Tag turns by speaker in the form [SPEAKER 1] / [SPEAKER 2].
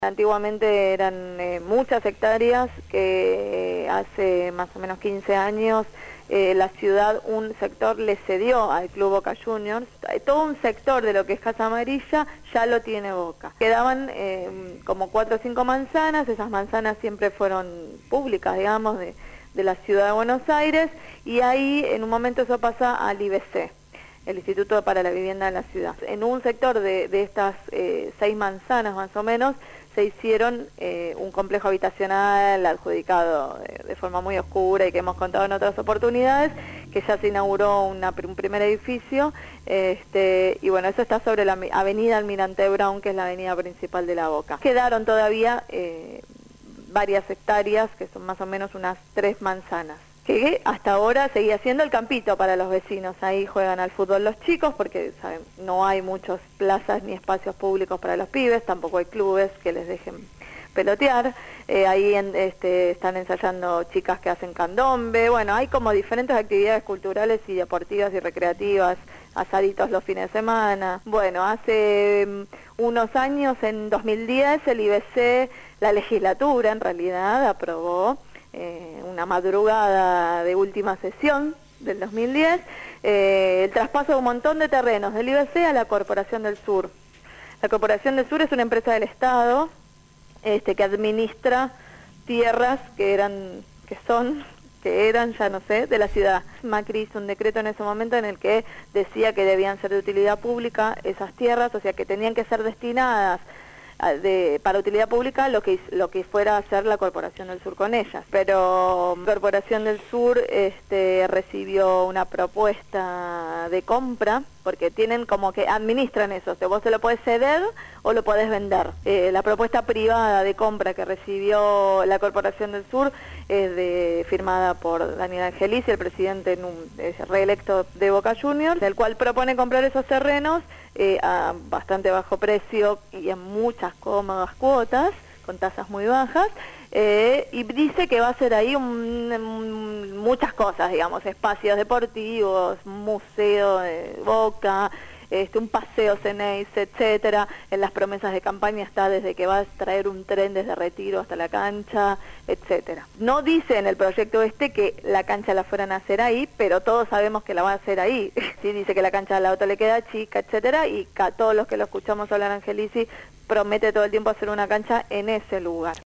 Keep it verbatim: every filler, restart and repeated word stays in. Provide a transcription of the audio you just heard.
[SPEAKER 1] Antiguamente eran eh, muchas hectáreas que eh, hace más o menos quince años eh, la ciudad, un sector le cedió al Club Boca Juniors. Todo un sector de lo que es Casa Amarilla ya lo tiene Boca. Quedaban eh, como cuatro o cinco manzanas, esas manzanas siempre fueron públicas, digamos, de, de la ciudad de Buenos Aires, y ahí en un momento eso pasa al I B C, el Instituto para la Vivienda de la Ciudad. En un sector de, de estas eh, seis manzanas más o menos, se hicieron eh, un complejo habitacional adjudicado de, de forma muy oscura y que hemos contado en otras oportunidades, que ya se inauguró una, un primer edificio, este, y bueno, eso está sobre la avenida Almirante Brown, que es la avenida principal de La Boca. Quedaron todavía eh, varias hectáreas, que son más o menos unas tres manzanas, que hasta ahora seguía siendo el campito para los vecinos. Ahí juegan al fútbol los chicos, porque saben, no hay muchas plazas ni espacios públicos para los pibes, tampoco hay clubes que les dejen pelotear. Eh, ahí en, este, están ensayando chicas que hacen candombe. Bueno, hay como diferentes actividades culturales y deportivas y recreativas, asaditos los fines de semana. Bueno, hace um, unos años, en dos mil diez, el I B C, la legislatura en realidad, aprobó Eh, una madrugada de última sesión del dos mil diez, eh, el traspaso de un montón de terrenos del I B C a la Corporación del Sur. La Corporación del Sur es una empresa del Estado este, que administra tierras que eran, que son, que eran, ya no sé, de la ciudad. Macri hizo un decreto en ese momento en el que decía que debían ser de utilidad pública esas tierras, o sea que tenían que ser destinadas De, para utilidad pública lo que lo que fuera a hacer la Corporación del Sur con ellas. Pero la Corporación del Sur este, recibió una propuesta de compra, porque tienen como que administran eso, o sea, vos se lo podés ceder o lo podés vender. Eh, la propuesta privada de compra que recibió la Corporación del Sur es de, firmada por Daniel Angelici, el presidente eh, reelecto de Boca Juniors, del cual propone comprar esos terrenos eh, a bastante bajo precio y en muchas cómodas cuotas, con tasas muy bajas, eh, y dice que va a ser ahí un, un, muchas cosas, digamos, espacios deportivos, museo de Boca, este, un paseo Ceneice, etcétera. En las promesas de campaña está desde que va a traer un tren desde Retiro hasta la cancha, etcétera. No dice en el proyecto este que la cancha la fueran a hacer ahí, pero todos sabemos que la va a hacer ahí. Sí, dice que la cancha al auto le queda chica, etcétera, y todos los que lo escuchamos hablar a Angelici promete todo el tiempo hacer una cancha en ese lugar.